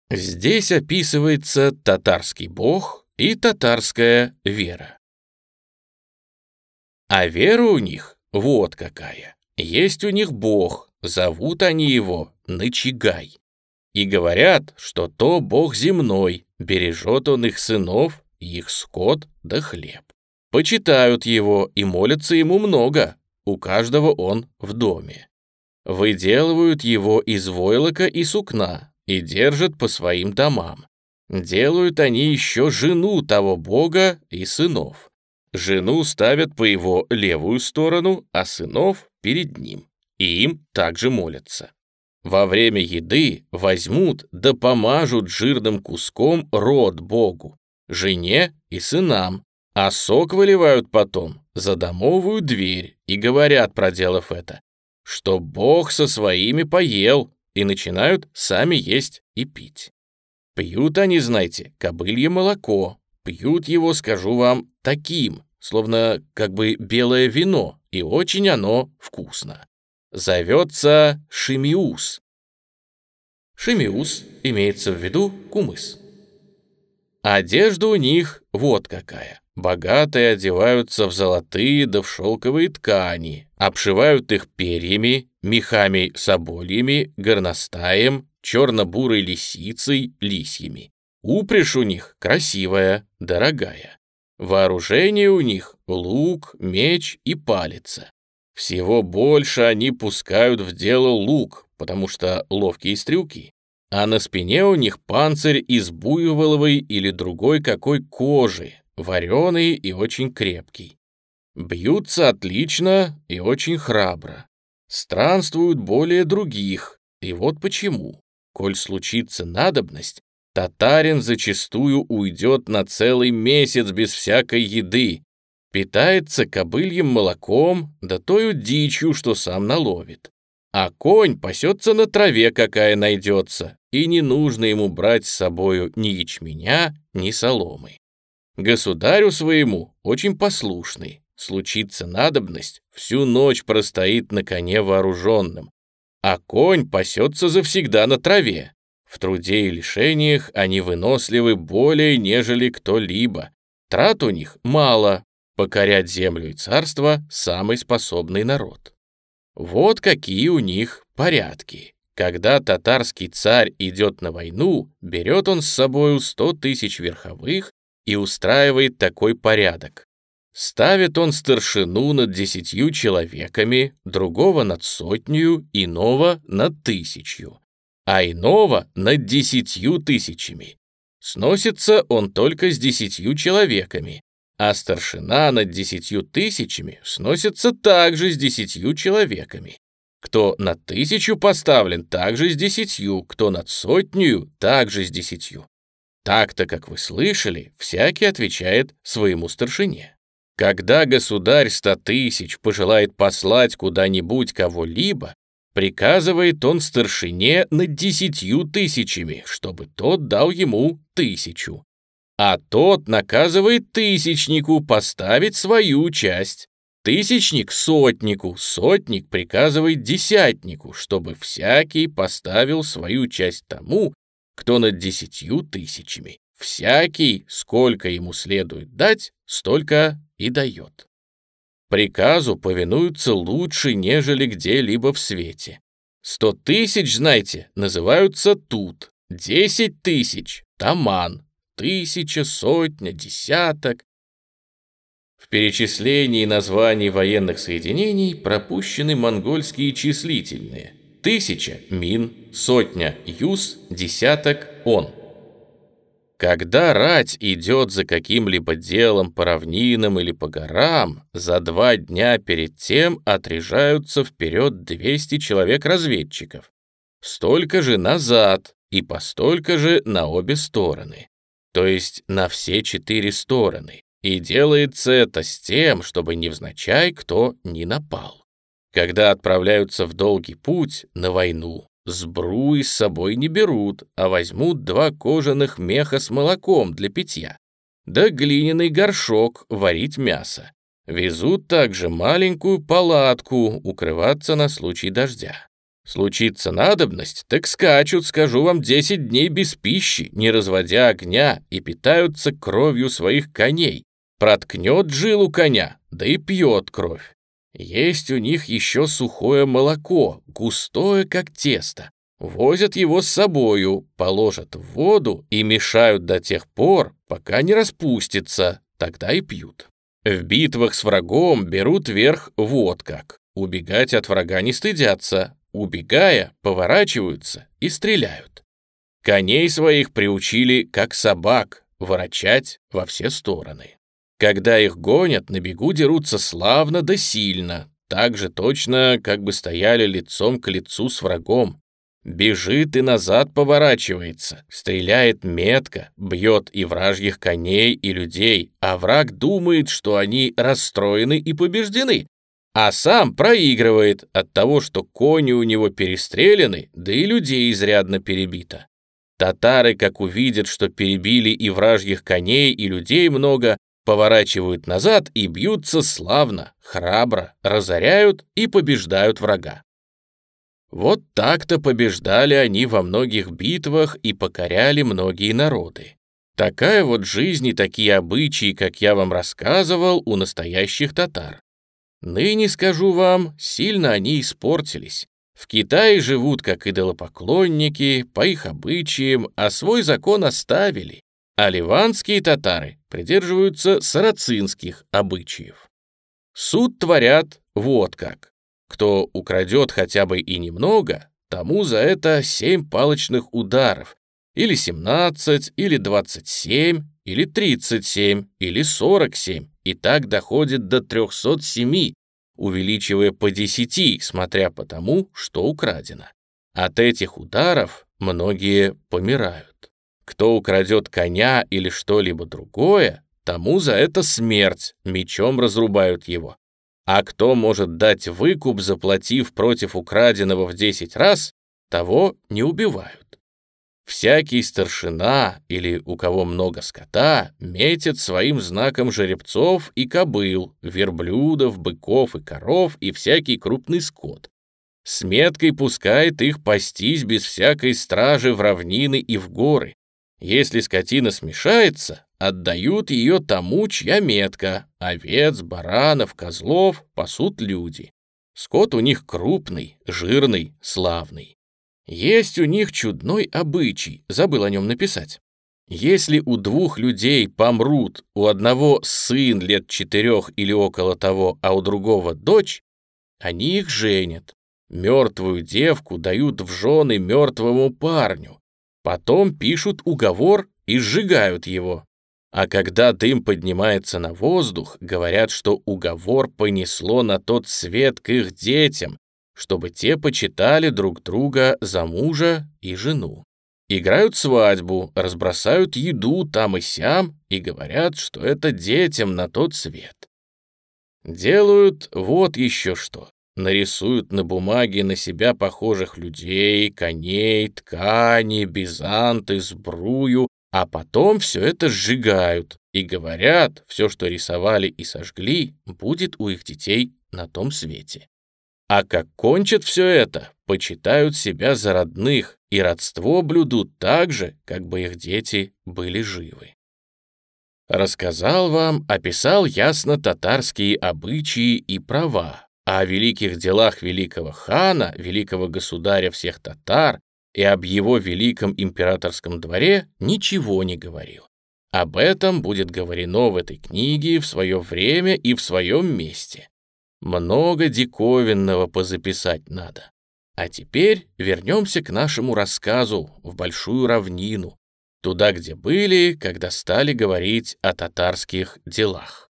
Здесь описывается татарский бог и татарская вера. А вера у них вот какая. Есть у них бог, зовут они его Ночигай. И говорят, что то бог земной, бережет он их сынов, их скот да хлеб. Почитают его и молятся ему много, у каждого он в доме. Выделывают его из войлока и сукна и держат по своим домам. Делают они еще жену того бога и сынов. Жену ставят по его левую сторону, а сынов перед ним, и им также молятся. Во время еды возьмут да помажут жирным куском рот богу, жене и сынам, а сок выливают потом за домовую дверь и говорят, проделав это, что бог со своими поел, и начинают сами есть и пить. Пьют они, знаете, кобылье молоко, пьют его, скажу вам, таким, словно как бы белое вино, и очень оно вкусно. Зовется шимиус. Шимиус имеется в виду кумыс. Одежда у них вот какая. Богатые одеваются в золотые да в шелковые ткани, обшивают их перьями, мехами собольями, горностаем, черно-бурой лисицей, лисьями. Упряжь у них красивая, дорогая. Вооружение у них лук, меч и палица. Всего больше они пускают в дело лук, потому что ловкие стрелки. А на спине у них панцирь из буйволовой или другой какой кожи, вареный и очень крепкий. Бьются отлично и очень храбро. Странствуют более других, и вот почему. Коль случится надобность, татарин зачастую уйдет на целый месяц без всякой еды, питается кобыльем молоком, да тою дичью, что сам наловит. А конь пасется на траве, какая найдется, и не нужно ему брать с собою ни ячменя, ни соломы. Государю своему очень послушный, случится надобность, всю ночь простоит на коне вооруженным, а конь пасется завсегда на траве. В труде и лишениях они выносливы более, нежели кто-либо. Трат у них мало, покорять землю и царство самый способный народ. Вот какие у них порядки. Когда татарский царь идет на войну, берет он с собою 100 тысяч верховых и устраивает такой порядок. Ставит он старшину над 10 человеками, другого над 100, иного над 1000, а иного над 10 тысячами. Сносится он только с 10 человеками, а старшина над 10 тысячами сносится также с 10 человеками. Кто над 1000 поставлен, также с 10, кто над 100, также с 10. Так-то, как вы слышали, всякий отвечает своему старшине. Когда государь 100 тысяч пожелает послать куда-нибудь кого-либо, приказывает он старшине над 10 тысячами, чтобы тот дал ему 1000. А тот наказывает тысячнику поставить свою часть. Тысячник — сотнику, сотник приказывает десятнику, чтобы всякий поставил свою часть тому, кто над 10 тысячами. Всякий, сколько ему следует дать, столько и дает. Приказу повинуются лучше, нежели где-либо в свете. 100 тысяч, знаете, называются тут, 10 тысяч — таман, 1000, сотня, десяток. В перечислении названий военных соединений пропущены монгольские числительные. 1000 — мин, сотня — юз, десяток — он. Когда рать идет за каким-либо делом по равнинам или по горам, за 2 дня перед тем отряжаются вперед 200 человек-разведчиков, столько же назад и по столько же на обе стороны, то есть на все 4 стороны, и делается это с тем, чтобы невзначай кто не напал. Когда отправляются в долгий путь на войну, сбруи с собой не берут, а возьмут 2 кожаных меха с молоком для питья, да глиняный горшок варить мясо. Везут также маленькую палатку укрываться на случай дождя. Случится надобность, так скачут, скажу вам, 10 дней без пищи, не разводя огня, и питаются кровью своих коней. Проткнет жилу коня, да и пьет кровь. Есть у них еще сухое молоко, густое, как тесто. Возят его с собою, положат в воду и мешают до тех пор, пока не распустится, тогда и пьют. В битвах с врагом берут верх вот как. Убегать от врага не стыдятся, убегая, поворачиваются и стреляют. Коней своих приучили, как собак, ворочать во все стороны. Когда их гонят, на бегу дерутся славно да сильно, так же точно, как бы стояли лицом к лицу с врагом. Бежит и назад поворачивается, стреляет метко, бьет и вражьих коней, и людей, а враг думает, что они расстроены и побеждены, а сам проигрывает от того, что кони у него перестреляны, да и людей изрядно перебито. Татары, как увидят, что перебили и вражьих коней, и людей много, поворачивают назад и бьются славно, храбро, разоряют и побеждают врага. Вот так-то побеждали они во многих битвах и покоряли многие народы. Такая вот жизнь и такие обычаи, как я вам рассказывал, у настоящих татар. Ныне, скажу вам, сильно они испортились. В Китае живут как идолопоклонники, по их обычаям, а свой закон оставили. А ливанские татары придерживаются сарацинских обычаев. Суд творят вот как. Кто украдет хотя бы и немного, тому за это 7 палочных ударов, или 17, или 27, или 37, или 47, и так доходит до 307, увеличивая по 10, смотря по тому, что украдено. От этих ударов многие помирают. Кто украдет коня или что-либо другое, тому за это смерть, мечом разрубают его. А кто может дать выкуп, заплатив против украденного в 10 раз, того не убивают. Всякий старшина или у кого много скота метит своим знаком жеребцов и кобыл, верблюдов, быков и коров и всякий крупный скот. С меткой пускает их пастись без всякой стражи в равнины и в горы. Если скотина смешается, отдают ее тому, чья метка. Овец, баранов, козлов пасут люди. Скот у них крупный, жирный, славный. Есть у них чудной обычай, забыл о нем написать. Если у 2 людей помрут, у одного сын лет 4 или около того, а у другого дочь, они их женят. Мертвую девку дают в жены мертвому парню. Потом пишут уговор и сжигают его. А когда дым поднимается на воздух, говорят, что уговор понесло на тот свет к их детям, чтобы те почитали друг друга за мужа и жену. Играют свадьбу, разбросают еду там и сям и говорят, что это детям на тот свет. Делают вот еще что. Нарисуют на бумаге на себя похожих людей, коней, ткани, бизанты, сбрую, а потом все это сжигают и говорят, все, что рисовали и сожгли, будет у их детей на том свете. А как кончат все это, почитают себя за родных и родство блюдут так же, как бы их дети были живы. Рассказал вам, описал ясно татарские обычаи и права. О великих делах великого хана, великого государя всех татар и об его великом императорском дворе ничего не говорил. Об этом будет говорено в этой книге в свое время и в своем месте. Много диковинного позаписать надо. А теперь вернемся к нашему рассказу в Большую равнину, туда, где были, когда стали говорить о татарских делах.